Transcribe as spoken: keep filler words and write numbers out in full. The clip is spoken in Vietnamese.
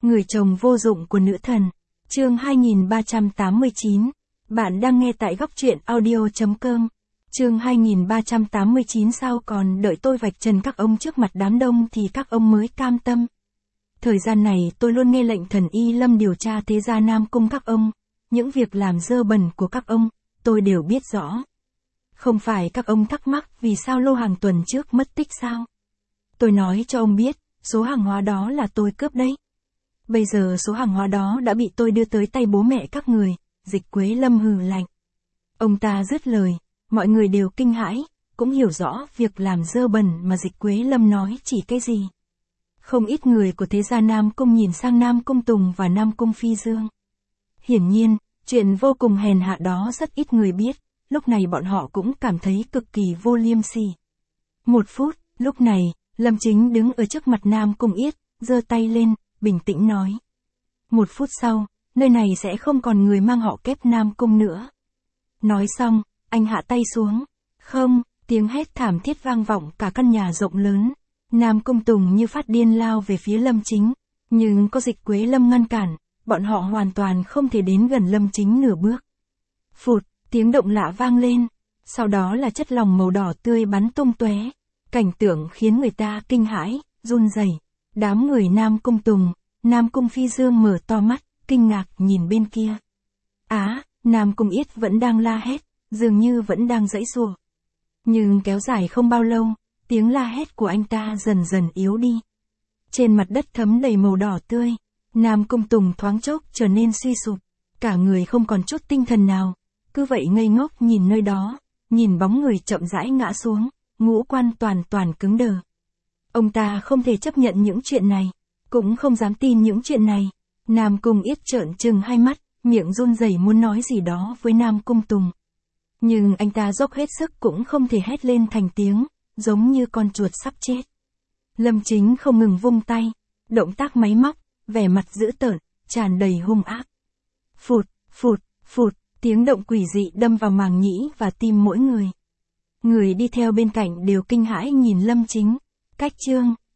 Người chồng vô dụng của nữ thần. Chương hai nghìn ba trăm tám mươi chín. Bạn đang nghe tại góc truyện audio chấm com. Chương hai nghìn ba trăm tám mươi chín. Sao còn đợi tôi vạch trần các ông trước mặt đám đông thì các ông mới cam tâm. Thời gian này tôi luôn nghe lệnh thần Y Lâm điều tra thế gia Nam Cung các ông. Những việc làm dơ bẩn của các ông, tôi đều biết rõ. Không phải các ông thắc mắc vì sao lô hàng tuần trước mất tích sao? Tôi nói cho ông biết, số hàng hóa đó là tôi cướp đấy. Bây giờ số hàng hóa đó đã bị tôi đưa tới tay bố mẹ các người, Dịch Quế Lâm hừ lạnh. Ông ta dứt lời, mọi người đều kinh hãi, cũng hiểu rõ việc làm dơ bẩn mà Dịch Quế Lâm nói chỉ cái gì. Không ít người của thế gia Nam Cung nhìn sang Nam Cung Tùng và Nam Cung Phi Dương. Hiển nhiên, chuyện vô cùng hèn hạ đó rất ít người biết, lúc này bọn họ cũng cảm thấy cực kỳ vô liêm sỉ. Một phút, lúc này, Lâm Chính đứng ở trước mặt Nam Cung Yết, giơ tay lên, bình tĩnh nói. Một phút sau, nơi này sẽ không còn người mang họ Kép Nam Cung nữa. Nói xong, anh hạ tay xuống. Không, tiếng hét thảm thiết vang vọng cả căn nhà rộng lớn. Nam Cung Tùng như phát điên lao về phía Lâm Chính, nhưng có Dịch Quế Lâm ngăn cản, bọn họ hoàn toàn không thể đến gần Lâm Chính nửa bước. Phụt, tiếng động lạ vang lên, sau đó là chất lỏng màu đỏ tươi bắn tung tóe, cảnh tượng khiến người ta kinh hãi, run rẩy. Đám người Nam Cung Tùng, Nam Cung Phi Dương mở to mắt, kinh ngạc nhìn bên kia. Á, Nam Cung Yết vẫn đang la hét, dường như vẫn đang giãy giụa. Nhưng kéo dài không bao lâu, tiếng la hét của anh ta dần dần yếu đi. Trên mặt đất thấm đầy màu đỏ tươi, Nam Cung Tùng thoáng chốc trở nên suy sụp, cả người không còn chút tinh thần nào, cứ vậy ngây ngốc nhìn nơi đó, nhìn bóng người chậm rãi ngã xuống, ngũ quan toàn toàn cứng đờ. Ông ta không thể chấp nhận những chuyện này, cũng không dám tin những chuyện này. Nam Cung Yết trợn trừng hai mắt, miệng run rẩy muốn nói gì đó với Nam Cung Tùng. Nhưng anh ta dốc hết sức cũng không thể hét lên thành tiếng, giống như con chuột sắp chết. Lâm Chính không ngừng vung tay, động tác máy móc, vẻ mặt dữ tợn, tràn đầy hung ác. Phụt, phụt, phụt, tiếng động quỷ dị đâm vào màng nhĩ và tim mỗi người. Người đi theo bên cạnh đều kinh hãi nhìn Lâm Chính. Cách chương